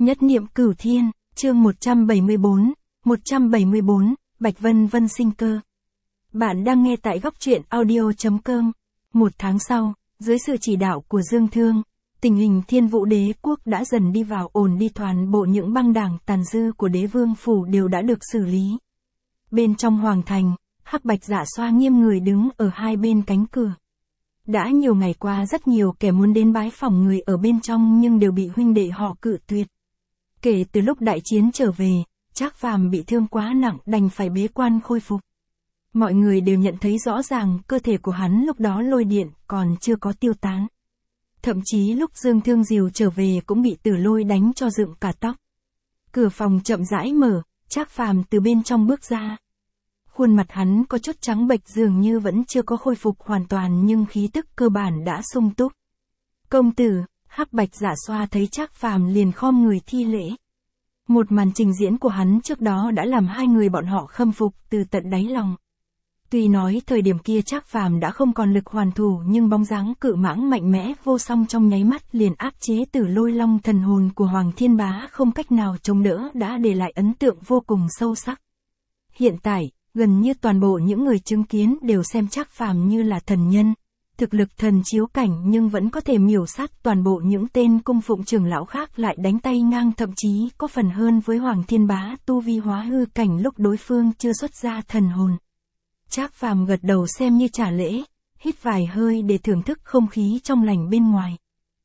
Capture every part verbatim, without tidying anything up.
Nhất niệm cửu thiên, chương một trăm bảy mươi tư, một trăm bảy mươi tư, Bạch Vân Vân sinh cơ. Bạn đang nghe tại góc truyện audio chấm com. Một tháng sau, dưới sự chỉ đạo của Dương Thương, tình hình Thiên Vũ Đế quốc đã dần đi vào ổn đi, toàn bộ những băng đảng tàn dư của Đế Vương phủ đều đã được xử lý. Bên trong hoàng thành, Hắc Bạch Dạ Xoa nghiêm người đứng ở hai bên cánh cửa. Đã nhiều ngày qua rất nhiều kẻ muốn đến bái phỏng người ở bên trong nhưng đều bị huynh đệ họ cự tuyệt. Kể từ lúc đại chiến trở về, Trác Phàm bị thương quá nặng đành phải bế quan khôi phục. Mọi người đều nhận thấy rõ ràng cơ thể của hắn lúc đó lôi điện còn chưa có tiêu tán. Thậm chí lúc Dương Thương Diều trở về cũng bị Tử Lôi đánh cho dựng cả tóc. Cửa phòng chậm rãi mở, Trác Phàm từ bên trong bước ra. Khuôn mặt hắn có chút trắng bệch, dường như vẫn chưa có khôi phục hoàn toàn nhưng khí tức cơ bản đã sung túc. Công tử, Hắc Bạch Dạ Xoa thấy Trác Phàm liền khom người thi lễ. Một màn trình diễn của hắn trước đó đã làm hai người bọn họ khâm phục từ tận đáy lòng. Tuy nói thời điểm kia Trác Phàm đã không còn lực hoàn thủ nhưng bóng dáng cự mãng mạnh mẽ vô song trong nháy mắt liền áp chế Tử Lôi Long thần hồn của Hoàng Thiên Bá không cách nào chống đỡ, đã để lại ấn tượng vô cùng sâu sắc. Hiện tại, gần như toàn bộ những người chứng kiến đều xem Trác Phàm như là thần nhân, thực lực thần chiếu cảnh nhưng vẫn có thể miểu sát toàn bộ những tên cung phụng trưởng lão khác, lại đánh tay ngang, thậm chí có phần hơn với Hoàng Thiên Bá tu vi hóa hư cảnh lúc đối phương chưa xuất ra thần hồn. Trác Phàm gật đầu xem như trả lễ, hít vài hơi để thưởng thức không khí trong lành bên ngoài.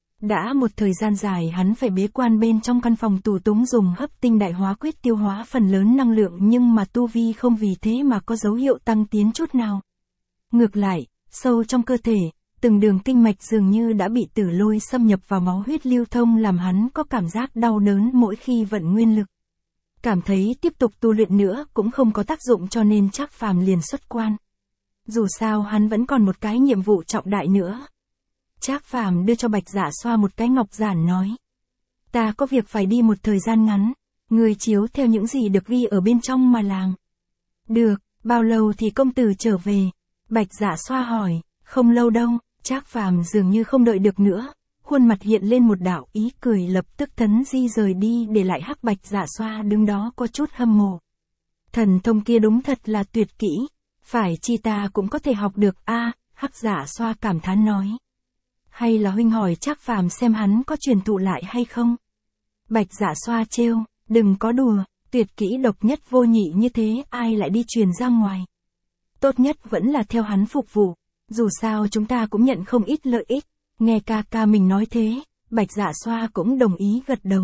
Đã một thời gian dài hắn phải bế quan bên trong căn phòng tù túng dùng hấp tinh đại hóa quyết tiêu hóa phần lớn năng lượng, nhưng mà tu vi không vì thế mà có dấu hiệu tăng tiến chút nào. Ngược lại, sâu trong cơ thể, từng đường kinh mạch dường như đã bị Tử Lôi xâm nhập vào máu huyết lưu thông, làm hắn có cảm giác đau đớn mỗi khi vận nguyên lực. Cảm thấy tiếp tục tu luyện nữa cũng không có tác dụng cho nên Trác Phàm liền xuất quan. Dù sao hắn vẫn còn một cái nhiệm vụ trọng đại nữa. Trác Phàm đưa cho Bạch Dạ Xoa một cái ngọc giản nói. Ta có việc phải đi một thời gian ngắn, người chiếu theo những gì được ghi ở bên trong mà làm. Được, bao lâu thì công tử trở về? Bạch Dạ Xoa hỏi. Không lâu đâu. Trác Phàm dường như không đợi được nữa, khuôn mặt hiện lên một đạo ý cười, lập tức thấn di rời đi, để lại Hắc Bạch Dạ Xoa đứng đó có chút hâm mộ. Thần thông kia đúng thật là tuyệt kỹ, phải chi ta cũng có thể học được a. À, Hắc Dạ Xoa cảm thán nói. Hay là huynh hỏi Trác Phàm xem hắn có truyền thụ lại hay không? Bạch Dạ Xoa trêu, đừng có đùa, tuyệt kỹ độc nhất vô nhị như thế ai lại đi truyền ra ngoài. Tốt nhất vẫn là theo hắn phục vụ, dù sao chúng ta cũng nhận không ít lợi ích. Nghe ca ca mình nói thế, Bạch Dạ Xoa cũng đồng ý gật đầu.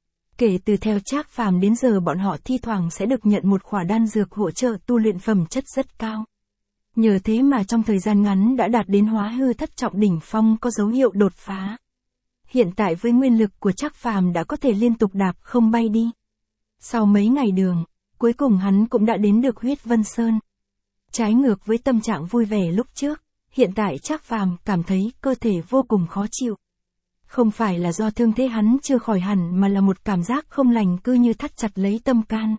Kể từ theo Trác Phàm đến giờ bọn họ thi thoảng sẽ được nhận một khỏa đan dược hỗ trợ tu luyện phẩm chất rất cao. Nhờ thế mà trong thời gian ngắn đã đạt đến hóa hư thất trọng đỉnh phong, có dấu hiệu đột phá. Hiện tại với nguyên lực của Trác Phàm đã có thể liên tục đạp không bay đi. Sau mấy ngày đường, cuối cùng hắn cũng đã đến được Huyết Vân Sơn. Trái ngược với tâm trạng vui vẻ lúc trước, hiện tại Trác Phàm cảm thấy cơ thể vô cùng khó chịu. Không phải là do thương thế hắn chưa khỏi hẳn mà là một cảm giác không lành cứ như thắt chặt lấy tâm can.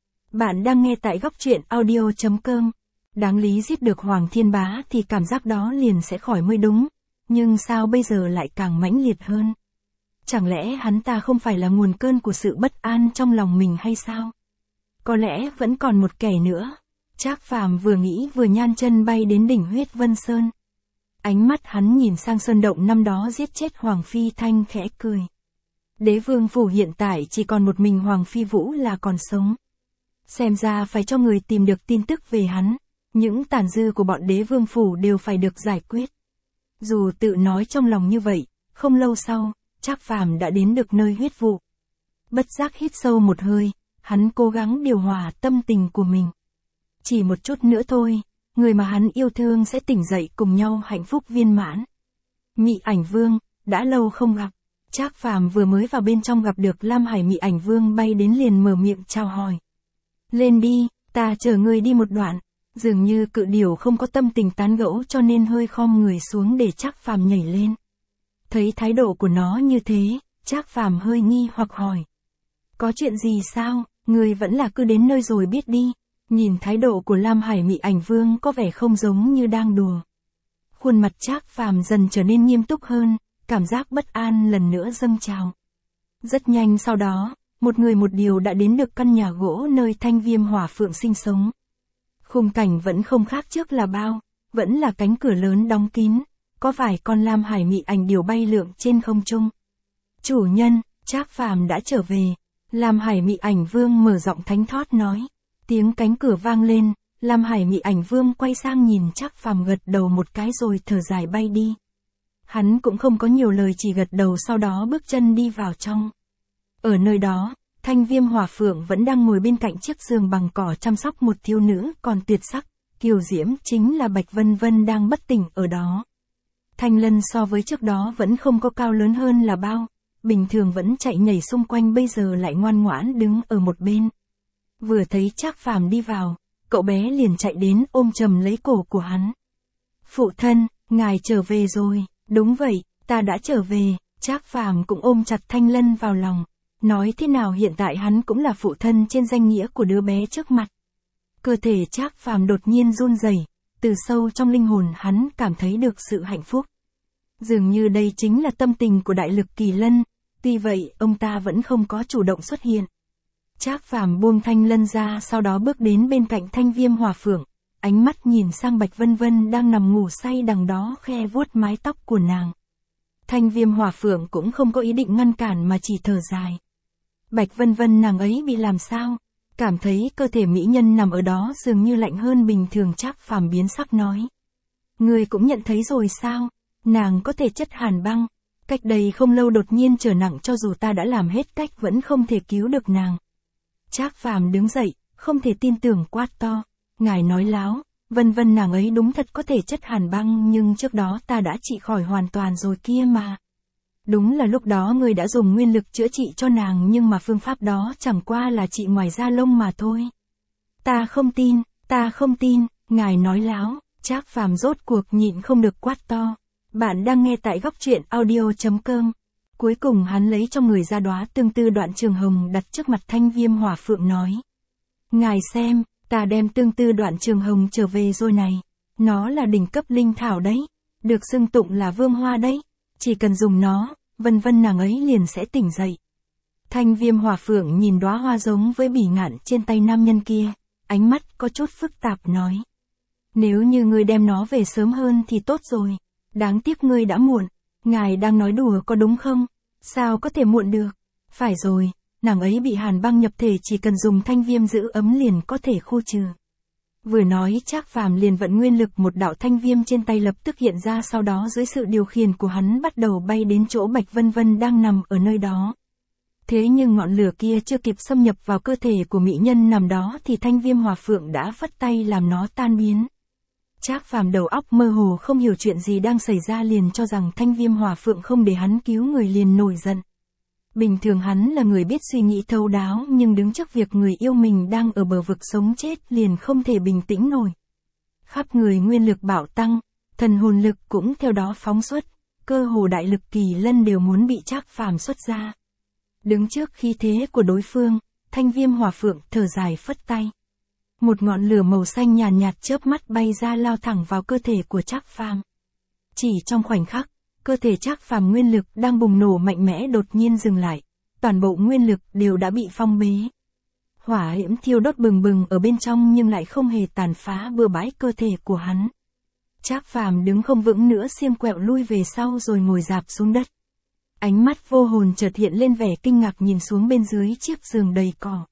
Bạn đang nghe tại góc truyện audio chấm com. Đáng lý giết được Hoàng Thiên Bá thì cảm giác đó liền sẽ khỏi mới đúng, nhưng sao bây giờ lại càng mãnh liệt hơn? Chẳng lẽ hắn ta không phải là nguồn cơn của sự bất an trong lòng mình hay sao? Có lẽ vẫn còn một kẻ nữa. Trác Phàm vừa nghĩ vừa nhan chân bay đến đỉnh Huyết Vân Sơn. Ánh mắt hắn nhìn sang sơn động năm đó giết chết Hoàng Phi Thanh, khẽ cười. Đế Vương phủ hiện tại chỉ còn một mình Hoàng Phi Vũ là còn sống. Xem ra phải cho người tìm được tin tức về hắn. Những tàn dư của bọn Đế Vương phủ đều phải được giải quyết. Dù tự nói trong lòng như vậy, không lâu sau, Trác Phàm đã đến được nơi huyết vụ. Bất giác hít sâu một hơi, hắn cố gắng điều hòa tâm tình của mình. Chỉ một chút nữa thôi, người mà hắn yêu thương sẽ tỉnh dậy cùng nhau hạnh phúc viên mãn. Mị Ảnh Vương, đã lâu không gặp. Trác Phàm vừa mới vào bên trong gặp được Lam Hải Mị Ảnh Vương bay đến liền mở miệng chào hỏi. Lên đi, ta chờ ngươi đi một đoạn. Dường như cự điểu không có tâm tình tán gẫu cho nên hơi khom người xuống để Trác Phàm nhảy lên. Thấy thái độ của nó như thế, Trác Phàm hơi nghi hoặc hỏi. Có chuyện gì sao, ngươi vẫn là cứ đến nơi rồi biết đi. Nhìn thái độ của Lam Hải Mị Ảnh Vương có vẻ không giống như đang đùa. Khuôn mặt Trác Phàm dần trở nên nghiêm túc hơn, cảm giác bất an lần nữa dâng trào. Rất nhanh sau đó, một người một điều đã đến được căn nhà gỗ nơi Thanh Viêm Hỏa Phượng sinh sống. Khung cảnh vẫn không khác trước là bao, vẫn là cánh cửa lớn đóng kín, có vài con lam hải mị ảnh điểu bay lượn trên không trung. Chủ nhân, Trác Phàm đã trở về. Lam Hải Mị Ảnh Vương mở giọng thánh thót nói. Tiếng cánh cửa vang lên, Lam Hải Mị Ảnh Vương quay sang nhìn Trác Phàm gật đầu một cái rồi thở dài bay đi. Hắn cũng không có nhiều lời, chỉ gật đầu sau đó bước chân đi vào trong. Ở nơi đó, Thanh Viêm Hỏa Phượng vẫn đang ngồi bên cạnh chiếc giường bằng cỏ chăm sóc một thiếu nữ còn tuyệt sắc, kiều diễm chính là Bạch Vân Vân đang bất tỉnh ở đó. Thanh Lân so với trước đó vẫn không có cao lớn hơn là bao. Bình thường vẫn chạy nhảy xung quanh bây giờ lại ngoan ngoãn đứng ở một bên. Vừa thấy Trác Phàm đi vào, cậu bé liền chạy đến ôm chầm lấy cổ của hắn. Phụ thân, ngài trở về rồi. Đúng vậy, ta đã trở về. Trác Phàm cũng ôm chặt Thanh Lân vào lòng. Nói thế nào hiện tại hắn cũng là phụ thân trên danh nghĩa của đứa bé trước mặt. Cơ thể Trác Phàm đột nhiên run rẩy, từ sâu trong linh hồn hắn cảm thấy được sự hạnh phúc. Dường như đây chính là tâm tình của đại lực kỳ lân, tuy vậy ông ta vẫn không có chủ động xuất hiện. Trác Phàm buông Thanh Lân ra sau đó bước đến bên cạnh Thanh Viêm Hỏa Phượng, ánh mắt nhìn sang Bạch Vân Vân đang nằm ngủ say đằng đó khe vuốt mái tóc của nàng. Thanh Viêm Hỏa Phượng cũng không có ý định ngăn cản mà chỉ thở dài. Bạch Vân Vân nàng ấy bị làm sao? Cảm thấy cơ thể mỹ nhân nằm ở đó dường như lạnh hơn bình thường. Trác Phàm biến sắc nói. Ngươi cũng nhận thấy rồi sao? Nàng có thể chất hàn băng. Cách đây không lâu đột nhiên trở nặng, cho dù ta đã làm hết cách vẫn không thể cứu được nàng. Trác Phàm đứng dậy, không thể tin tưởng quát to. Ngài nói láo, Vân Vân nàng ấy đúng thật có thể chất hàn băng nhưng trước đó ta đã trị khỏi hoàn toàn rồi kia mà. Đúng là lúc đó ngươi đã dùng nguyên lực chữa trị cho nàng nhưng mà phương pháp đó chẳng qua là trị ngoài da lông mà thôi. Ta không tin, ta không tin, ngài nói láo. Trác Phàm rốt cuộc nhịn không được quát to. Bạn đang nghe tại góc truyện audio.com. Cuối cùng hắn lấy trong người ra đóa tương tư đoạn trường hồng đặt trước mặt Thanh Viêm Hỏa Phượng nói. Ngài xem, ta đem tương tư đoạn trường hồng trở về rồi này. Nó là đỉnh cấp linh thảo đấy. Được xưng tụng là vương hoa đấy. Chỉ cần dùng nó, Vân Vân nàng ấy liền sẽ tỉnh dậy. Thanh Viêm Hỏa Phượng nhìn đóa hoa giống với bỉ ngạn trên tay nam nhân kia. Ánh mắt có chút phức tạp nói. Nếu như ngươi đem nó về sớm hơn thì tốt rồi. Đáng tiếc ngươi đã muộn. Ngài đang nói đùa có đúng không? Sao có thể muộn được? Phải rồi, nàng ấy bị hàn băng nhập thể, chỉ cần dùng thanh viêm giữ ấm liền có thể khu trừ. Vừa nói Trác Phàm liền vận nguyên lực, một đạo thanh viêm trên tay lập tức hiện ra, sau đó dưới sự điều khiển của hắn bắt đầu bay đến chỗ Bạch Vân Vân đang nằm ở nơi đó. Thế nhưng ngọn lửa kia chưa kịp xâm nhập vào cơ thể của mỹ nhân nằm đó thì Thanh Viêm Hỏa Phượng đã phất tay làm nó tan biến. Trác Phàm đầu óc mơ hồ không hiểu chuyện gì đang xảy ra, liền cho rằng Thanh Viêm Hỏa Phượng không để hắn cứu người liền nổi giận. Bình thường hắn là người biết suy nghĩ thấu đáo, nhưng đứng trước việc người yêu mình đang ở bờ vực sống chết liền không thể bình tĩnh nổi. Khắp người nguyên lực bạo tăng, thần hồn lực cũng theo đó phóng xuất, cơ hồ đại lực kỳ lân đều muốn bị Trác Phàm xuất ra. Đứng trước khí thế của đối phương, Thanh Viêm Hỏa Phượng thở dài phất tay. Một ngọn lửa màu xanh nhàn nhạt, nhạt chớp mắt bay ra lao thẳng vào cơ thể của Trác Phàm. Chỉ trong khoảnh khắc, cơ thể Trác Phàm nguyên lực đang bùng nổ mạnh mẽ đột nhiên dừng lại, toàn bộ nguyên lực đều đã bị phong bế. Hỏa diễm thiêu đốt bừng bừng ở bên trong nhưng lại không hề tàn phá bừa bãi cơ thể của hắn. Trác Phàm đứng không vững nữa, xiêm quẹo lui về sau rồi ngồi rạp xuống đất. Ánh mắt vô hồn chợt hiện lên vẻ kinh ngạc, nhìn xuống bên dưới chiếc giường đầy cỏ.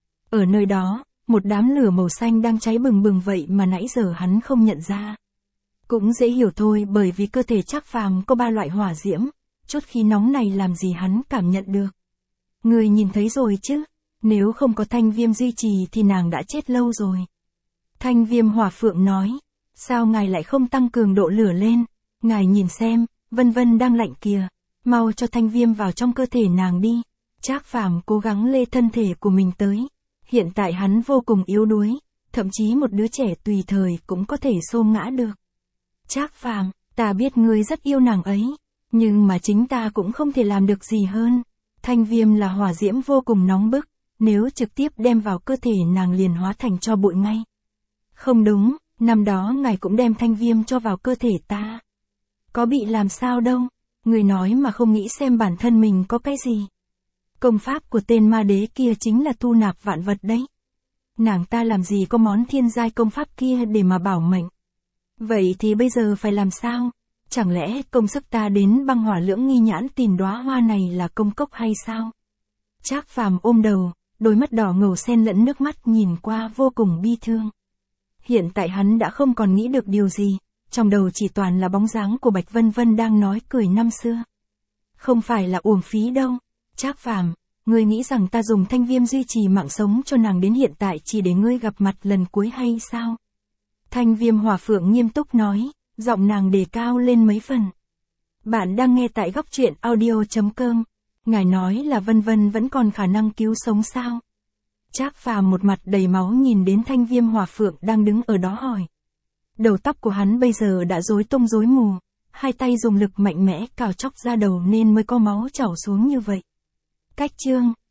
Ở nơi đó, một đám lửa màu xanh đang cháy bừng bừng, vậy mà nãy giờ hắn không nhận ra. Cũng dễ hiểu thôi, bởi vì cơ thể Trác Phàm có ba loại hỏa diễm, chút khí nóng này làm gì hắn cảm nhận được. Người nhìn thấy rồi chứ, nếu không có Thanh Viêm duy trì thì nàng đã chết lâu rồi. Thanh Viêm Hỏa Phượng nói, sao ngài lại không tăng cường độ lửa lên, ngài nhìn xem, Vân Vân đang lạnh kìa, mau cho Thanh Viêm vào trong cơ thể nàng đi. Trác Phàm cố gắng lê thân thể của mình tới. Hiện tại hắn vô cùng yếu đuối, thậm chí một đứa trẻ tùy thời cũng có thể xô ngã được. Trác Phàm, ta biết ngươi rất yêu nàng ấy, nhưng mà chính ta cũng không thể làm được gì hơn. Thanh Viêm là hỏa diễm vô cùng nóng bức, nếu trực tiếp đem vào cơ thể nàng liền hóa thành tro bụi ngay. Không đúng, năm đó ngài cũng đem Thanh Viêm cho vào cơ thể ta. Có bị làm sao đâu, người nói mà không nghĩ xem bản thân mình có cái gì. Công pháp của tên ma đế kia chính là thu nạp vạn vật đấy. Nàng ta làm gì có món thiên giai công pháp kia để mà bảo mệnh. Vậy thì bây giờ phải làm sao? Chẳng lẽ công sức ta đến băng hỏa lưỡng nghi nhãn tìm đóa hoa này là công cốc hay sao? Trác Phàm ôm đầu, đôi mắt đỏ ngầu xen lẫn nước mắt nhìn qua vô cùng bi thương. Hiện tại hắn đã không còn nghĩ được điều gì, trong đầu chỉ toàn là bóng dáng của Bạch Vân Vân đang nói cười năm xưa. Không phải là uổng phí đâu, Trác Phàm, ngươi nghĩ rằng ta dùng thanh viêm duy trì mạng sống cho nàng đến hiện tại chỉ để ngươi gặp mặt lần cuối hay sao? Thanh viêm hỏa phượng nghiêm túc nói, giọng nàng đề cao lên mấy phần. Bạn đang nghe tại góc truyện audio chấm com. Ngài nói là Vân Vân vẫn còn khả năng cứu sống sao? Trác Phàm một mặt đầy máu nhìn đến thanh viêm hỏa phượng đang đứng ở đó hỏi. Đầu tóc của hắn bây giờ đã rối tung rối mù, hai tay dùng lực mạnh mẽ cào chóc ra đầu nên mới có máu trào xuống như vậy. Cách chương